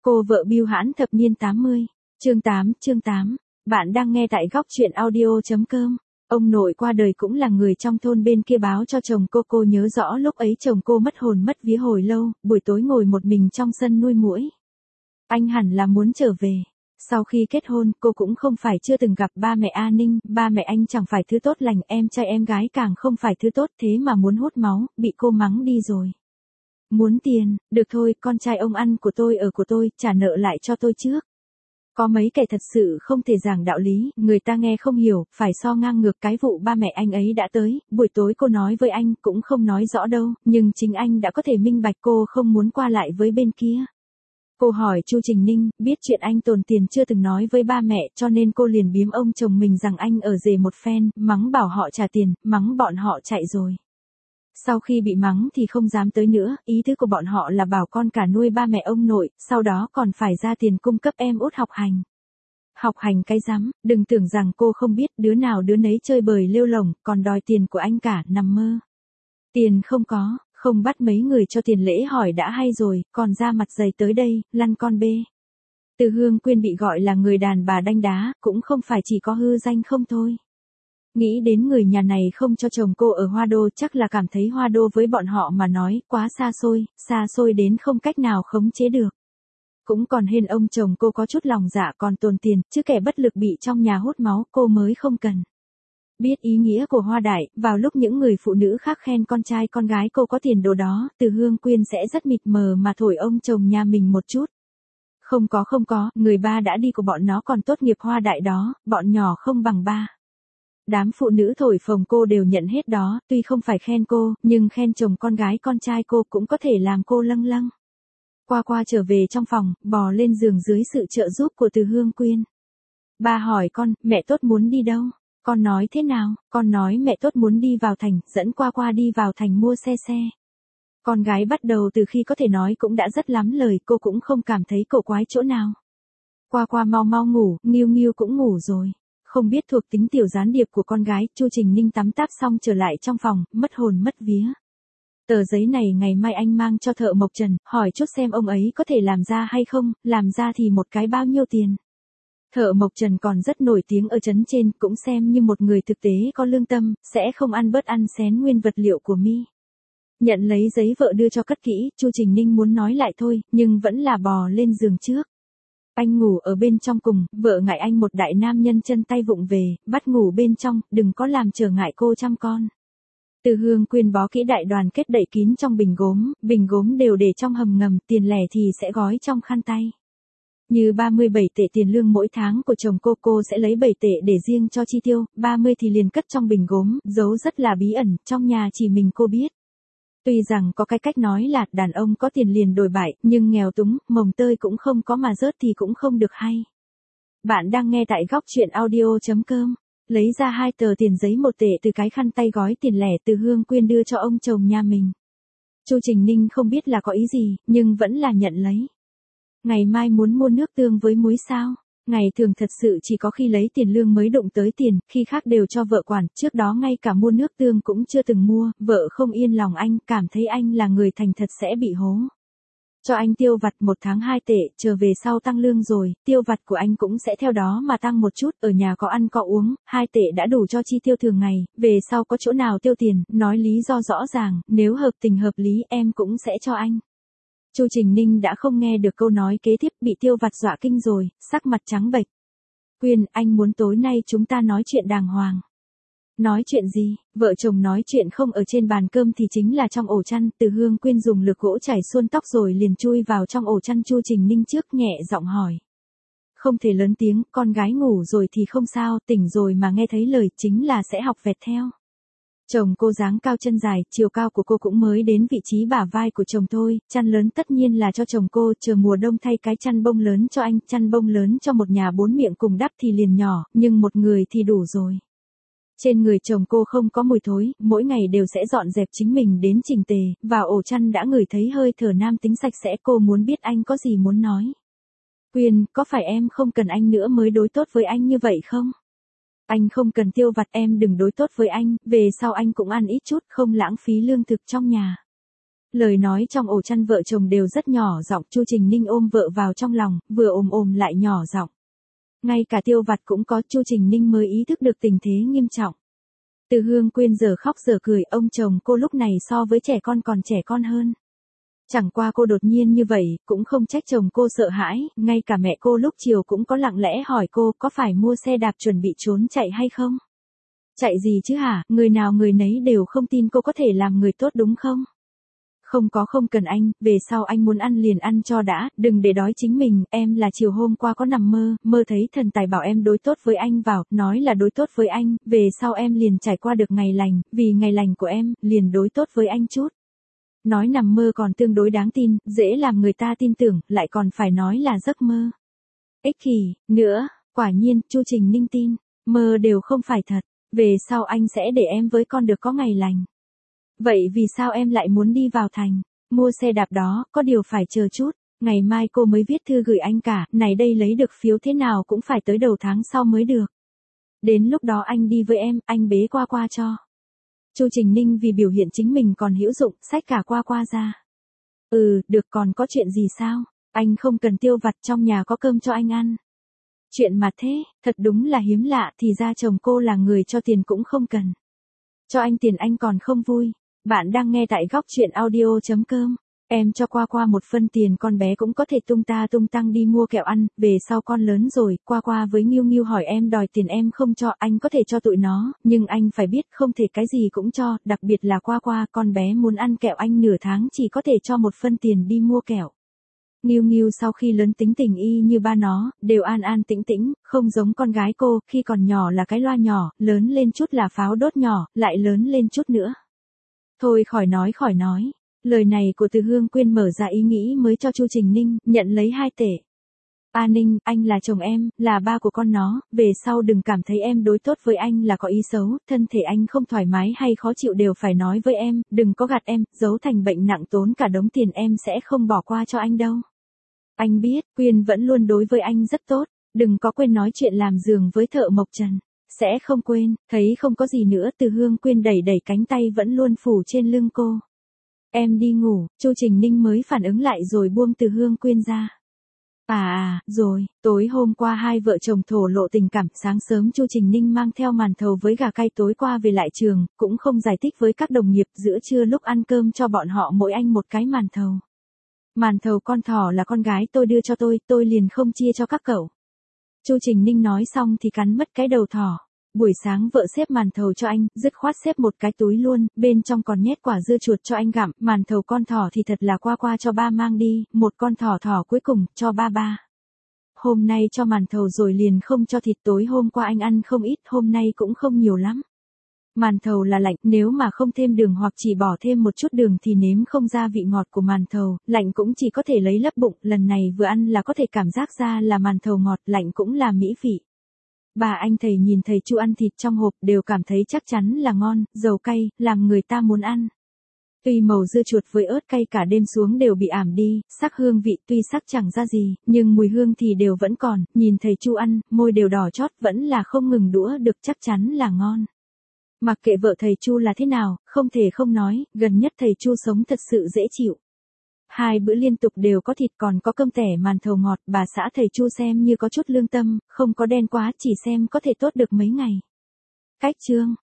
Cô vợ bưu hãn thập niên 80. Chương 8. Bạn đang nghe tại góc truyện audio.com. Ông nội qua đời cũng là người trong thôn bên kia báo cho chồng cô nhớ rõ lúc ấy chồng cô mất hồn mất vía hồi lâu, buổi tối ngồi một mình trong sân nuôi muỗi. Anh hẳn là muốn trở về. Sau khi kết hôn, cô cũng không phải chưa từng gặp ba mẹ A Ninh, ba mẹ anh chẳng phải thứ tốt lành, em trai em gái càng không phải thứ tốt, thế mà muốn hút máu, bị cô mắng đi rồi. Muốn tiền, được thôi, con trai ông ăn của tôi ở của tôi, trả nợ lại cho tôi trước. Có mấy kẻ thật sự không thể giảng đạo lý, người ta nghe không hiểu, phải so ngang ngược cái vụ ba mẹ anh ấy đã tới, buổi tối cô nói với anh cũng không nói rõ đâu, nhưng chính anh đã có thể minh bạch cô không muốn qua lại với bên kia. Cô hỏi Chu Trình Ninh, biết chuyện anh tồn tiền chưa từng nói với ba mẹ cho nên cô liền biếm ông chồng mình rằng anh ở rể một phen, mắng bảo họ trả tiền, mắng bọn họ chạy rồi. Sau khi bị mắng thì không dám tới nữa, ý tứ của bọn họ là bảo con cả nuôi ba mẹ ông nội, sau đó còn phải ra tiền cung cấp em út học hành. Học hành cái rắm, đừng tưởng rằng cô không biết đứa nào đứa nấy chơi bời lêu lổng, còn đòi tiền của anh cả, nằm mơ. Tiền không có, không bắt mấy người cho tiền lễ hỏi đã hay rồi, còn ra mặt dày tới đây, lăn con bê. Từ Hương Quyên bị gọi là người đàn bà đanh đá, cũng không phải chỉ có hư danh không thôi. Nghĩ đến người nhà này không cho chồng cô ở Hoa Đô chắc là cảm thấy Hoa Đô với bọn họ mà nói quá xa xôi đến không cách nào khống chế được. Cũng còn hên ông chồng cô có chút lòng dạ còn tồn tiền, chứ kẻ bất lực bị trong nhà hút máu cô mới không cần. Biết ý nghĩa của Hoa Đại, vào lúc những người phụ nữ khác khen con trai con gái cô có tiền đồ đó, Từ Hương Quyên sẽ rất mịt mờ mà thổi ông chồng nhà mình một chút. Không có, người ba đã đi của bọn nó còn tốt nghiệp Hoa Đại đó, bọn nhỏ không bằng ba. Đám phụ nữ thổi phồng cô đều nhận hết đó, tuy không phải khen cô, nhưng khen chồng con gái con trai cô cũng có thể làm cô lâng lâng. Qua trở về trong phòng, bò lên giường dưới sự trợ giúp của Từ Hương Quyên. Ba hỏi con, mẹ Tốt muốn đi đâu? Con nói thế nào? Con nói mẹ Tốt muốn đi vào thành, dẫn qua đi vào thành mua xe. Con gái bắt đầu từ khi có thể nói cũng đã rất lắm lời, cô cũng không cảm thấy cổ quái chỗ nào. Qua mau ngủ, Nghiêu cũng ngủ rồi. Không biết thuộc tính tiểu gián điệp của con gái, Chu Trình Ninh tắm táp xong trở lại trong phòng, mất hồn mất vía. Tờ giấy này ngày mai anh mang cho thợ Mộc Trần, hỏi chút xem ông ấy có thể làm ra hay không, làm ra thì một cái bao nhiêu tiền. Thợ Mộc Trần còn rất nổi tiếng ở trấn trên, cũng xem như một người thực tế có lương tâm, sẽ không ăn bớt ăn xén nguyên vật liệu của mi. Nhận lấy giấy vợ đưa cho cất kỹ, Chu Trình Ninh muốn nói lại thôi, nhưng vẫn là bò lên giường trước. Anh ngủ ở bên trong cùng, vợ ngại anh một đại nam nhân chân tay vụng về, bắt ngủ bên trong, đừng có làm trở ngại cô chăm con. Từ Hương Quyên bó kỹ đại đoàn kết đậy kín trong bình gốm đều để trong hầm ngầm, tiền lẻ thì sẽ gói trong khăn tay. Như 37 tệ tiền lương mỗi tháng của chồng cô sẽ lấy 7 tệ để riêng cho chi tiêu, 30 thì liền cất trong bình gốm, giấu rất là bí ẩn, trong nhà chỉ mình cô biết. Tuy rằng có cái cách nói là đàn ông có tiền liền đổi bại, nhưng nghèo túng, mồng tơi cũng không có mà rớt thì cũng không được hay. Bạn đang nghe tại góc truyện audio.com. Lấy ra 2 tờ tiền giấy 1 tệ từ cái khăn tay gói tiền lẻ Từ Hương Quyên đưa cho ông chồng nhà mình. Chu Trình Ninh không biết là có ý gì, nhưng vẫn là nhận lấy. Ngày mai muốn mua nước tương với muối sao? Ngày thường thật sự chỉ có khi lấy tiền lương mới đụng tới tiền, khi khác đều cho vợ quản, trước đó ngay cả mua nước tương cũng chưa từng mua, vợ không yên lòng anh, cảm thấy anh là người thành thật sẽ bị hố. Cho anh tiêu vặt 1 tháng 2 tệ, trở về sau tăng lương rồi, tiêu vặt của anh cũng sẽ theo đó mà tăng một chút, ở nhà có ăn có uống, 2 tệ đã đủ cho chi tiêu thường ngày, về sau có chỗ nào tiêu tiền, nói lý do rõ ràng, nếu hợp tình hợp lý em cũng sẽ cho anh. Chu Trình Ninh đã không nghe được câu nói kế tiếp, bị tiêu vặt dọa kinh rồi, sắc mặt trắng bệch. Quyên, anh muốn tối nay chúng ta nói chuyện đàng hoàng. Nói chuyện gì? Vợ chồng nói chuyện không ở trên bàn cơm thì chính là trong ổ chăn, Từ Hương Quyên dùng lược gỗ chải suôn tóc rồi liền chui vào trong ổ chăn Chu Trình Ninh trước, nhẹ giọng hỏi. Không thể lớn tiếng, con gái ngủ rồi thì không sao, tỉnh rồi mà nghe thấy lời chính là sẽ học vẹt theo. Chồng cô dáng cao chân dài, chiều cao của cô cũng mới đến vị trí bả vai của chồng thôi, chăn lớn tất nhiên là cho chồng cô, chờ mùa đông thay cái chăn bông lớn cho anh, chăn bông lớn cho một nhà 4 miệng cùng đắp thì liền nhỏ, nhưng một người thì đủ rồi. Trên người chồng cô không có mùi thối, mỗi ngày đều sẽ dọn dẹp chính mình đến chỉnh tề, vào ổ chăn đã ngửi thấy hơi thở nam tính sạch sẽ, cô muốn biết anh có gì muốn nói. Quyên, có phải em không cần anh nữa mới đối tốt với anh như vậy không? Anh không cần tiêu vặt, em đừng đối tốt với anh, về sau anh cũng ăn ít chút, không lãng phí lương thực trong nhà. Lời nói trong ổ chăn vợ chồng đều rất nhỏ giọng, Chu Trình Ninh ôm vợ vào trong lòng, vừa ôm lại nhỏ giọng. Ngay cả Tiêu Vặt cũng có, Chu Trình Ninh mới ý thức được tình thế nghiêm trọng. Từ Hương Quyên giờ khóc giờ cười, ông chồng cô lúc này so với trẻ con còn trẻ con hơn. Chẳng qua cô đột nhiên như vậy, cũng không trách chồng cô sợ hãi, ngay cả mẹ cô lúc chiều cũng có lặng lẽ hỏi cô có phải mua xe đạp chuẩn bị trốn chạy hay không? Chạy gì chứ hả, người nào người nấy đều không tin cô có thể làm người tốt đúng không? Không cần anh, về sau anh muốn ăn liền ăn cho đã, đừng để đói chính mình, em là chiều hôm qua có nằm mơ thấy thần tài bảo em đối tốt với anh vào, nói là đối tốt với anh, về sau em liền trải qua được ngày lành, vì ngày lành của em, liền đối tốt với anh chút. Nói nằm mơ còn tương đối đáng tin, dễ làm người ta tin tưởng, lại còn phải nói là giấc mơ. Ích kỷ, nữa, quả nhiên, Chu Trình Ninh tin, mơ đều không phải thật, về sau anh sẽ để em với con được có ngày lành. Vậy vì sao em lại muốn đi vào thành, mua xe đạp đó, có điều phải chờ chút, ngày mai cô mới viết thư gửi anh cả, này đây lấy được phiếu thế nào cũng phải tới đầu tháng sau mới được. Đến lúc đó anh đi với em, anh bế qua cho. Chu Trình Ninh vì biểu hiện chính mình còn hữu dụng, xách cả qua ra. Được, còn có chuyện gì sao? Anh không cần tiêu vặt, trong nhà có cơm cho anh ăn. Chuyện mà thế, thật đúng là hiếm lạ, thì ra chồng cô là người cho tiền cũng không cần. Cho anh tiền anh còn không vui. Bạn đang nghe tại góc truyện audio.com. Em cho qua một phân tiền con bé cũng có thể tung tăng đi mua kẹo ăn, về sau con lớn rồi, qua với Nghiêu Nghiêu hỏi em đòi tiền em không cho, anh có thể cho tụi nó, nhưng anh phải biết không thể cái gì cũng cho, đặc biệt là qua con bé muốn ăn kẹo anh nửa tháng chỉ có thể cho một phân tiền đi mua kẹo. Nghiêu Nghiêu sau khi lớn tính tình y như ba nó, đều an an tĩnh tĩnh, không giống con gái cô, khi còn nhỏ là cái loa nhỏ, lớn lên chút là pháo đốt nhỏ, lại lớn lên chút nữa. Thôi khỏi nói. Lời này của Từ Hương Quyên mở ra ý nghĩ mới cho Chu Trình Ninh, nhận lấy 2 tể. A Ninh, anh là chồng em, là ba của con nó, về sau đừng cảm thấy em đối tốt với anh là có ý xấu, thân thể anh không thoải mái hay khó chịu đều phải nói với em, đừng có gạt em, giấu thành bệnh nặng tốn cả đống tiền em sẽ không bỏ qua cho anh đâu. Anh biết, Quyên vẫn luôn đối với anh rất tốt, đừng có quên nói chuyện làm giường với thợ mộc trần. Sẽ không quên, thấy không có gì nữa, Từ Hương Quyên đẩy cánh tay vẫn luôn phủ trên lưng cô. Em đi ngủ, Chu Trình Ninh mới phản ứng lại rồi buông Từ Hương Quyên ra. Rồi, tối hôm qua hai vợ chồng thổ lộ tình cảm, sáng sớm Chu Trình Ninh mang theo màn thầu với gà cay tối qua về lại trường, cũng không giải thích với các đồng nghiệp, giữa trưa lúc ăn cơm cho bọn họ mỗi anh một cái màn thầu. Màn thầu con thỏ là con gái tôi đưa cho tôi liền không chia cho các cậu. Chu Trình Ninh nói xong thì cắn mất cái đầu thỏ. Buổi sáng vợ xếp màn thầu cho anh, dứt khoát xếp một cái túi luôn, bên trong còn nhét quả dưa chuột cho anh gặm, màn thầu con thỏ thì thật là qua cho ba mang đi, một con thỏ cuối cùng, cho ba. Hôm nay cho màn thầu rồi liền không cho thịt, tối hôm qua anh ăn không ít, hôm nay cũng không nhiều lắm. Màn thầu là lạnh, nếu mà không thêm đường hoặc chỉ bỏ thêm một chút đường thì nếm không ra vị ngọt của màn thầu, lạnh cũng chỉ có thể lấy lấp bụng, lần này vừa ăn là có thể cảm giác ra là màn thầu ngọt, lạnh cũng là mỹ vị. Bà anh thầy nhìn thầy Chu ăn thịt trong hộp đều cảm thấy chắc chắn là ngon, dầu cay, làm người ta muốn ăn. Tuy màu dưa chuột với ớt cay cả đêm xuống đều bị ảm đi, sắc hương vị tuy sắc chẳng ra gì, nhưng mùi hương thì đều vẫn còn, nhìn thầy Chu ăn, môi đều đỏ chót vẫn là không ngừng đũa được, chắc chắn là ngon. Mặc kệ vợ thầy Chu là thế nào, không thể không nói, gần nhất thầy Chu sống thật sự dễ chịu. 2 bữa liên tục đều có thịt còn có cơm tẻ màn thầu ngọt, bà xã thầy Chu xem như có chút lương tâm, không có đen quá, chỉ xem có thể tốt được mấy ngày. Cách chương